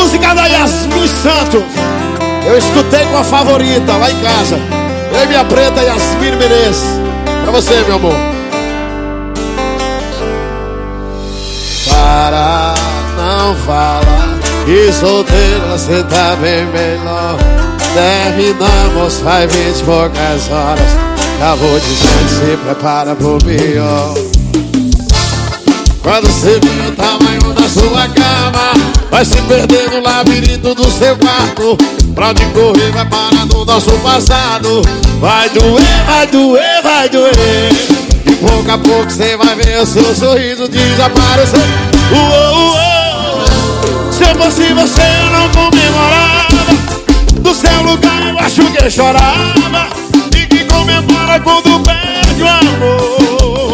música da Yasmin Santos. Eu escutei com a favorita lá em casa. Eu e minha preta Yasmin Menezes. Pra você, meu amor. Para, não fala que solteiro você tá bem melhor. Terminamos faz 20 e poucas horas. Já vou dizendo, se prepara pro pior. Quando você vê o tamanho da sua cama, vai se perder no labirinto do seu quarto. Pra onde correr vai parar no nosso passado. Vai doer, vai doer, vai doer. E pouco a pouco você vai ver o seu sorriso desaparecer. Se eu fosse você eu não comemorava. No seu lugar eu acho que eu chorava. E que comemora quando perde o amor.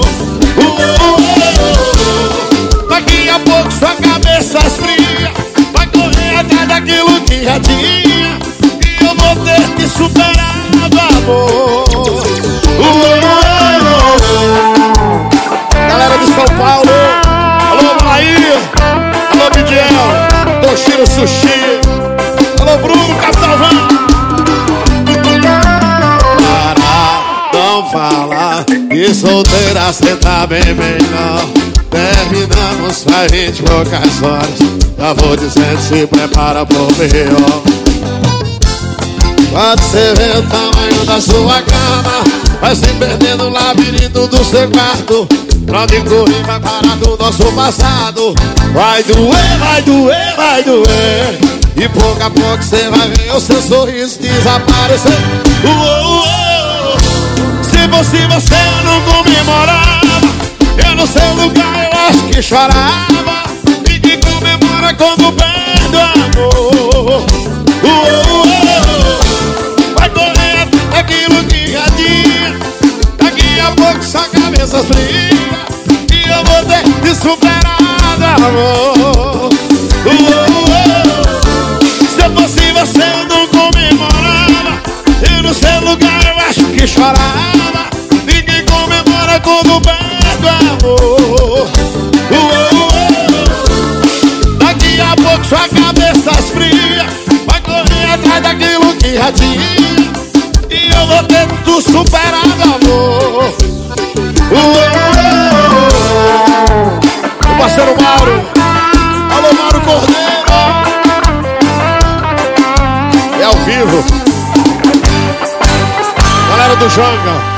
Daqui a pouco sua cabeça esfria. Vai correr atrás daquilo que já tinha. E eu vou ter que superar o amor. Galera de São Paulo, alô Bahia, alô Bidiel, Toshiro Sushi, alô Bruno, Capitão. Para, não fala que solteira cê tá bem melhor. Terminamos faz 20 e poucas horas. Já vou dizendo, se prepara pro pior. Quando você vê o tamanho da sua cama, vai se perder no labirinto do seu quarto. Pra onde correr vai parar do nosso passado. Vai doer, vai doer, vai doer. E pouco a pouco você vai ver o seu sorriso desaparecer. Se fosse você eu não comemorava. Eu no seu lugar eu acho que chorava. E que comemora quando perde o amor. Vai correr aquilo que já tinha. Daqui a pouco sua cabeça fria. E eu vou ter que superar o amor. Se eu fosse você eu não comemorava. Eu no seu lugar eu acho que chorava. Ninguém comemora quando perde o amor. Daqui a pouco sua cabeça esfria. Vai correr atrás daquilo que já tinha. E eu vou ter que superar o amor. O parceiro Mauro, alô Mauro Cordeiro. É ao vivo. Galera do Janga.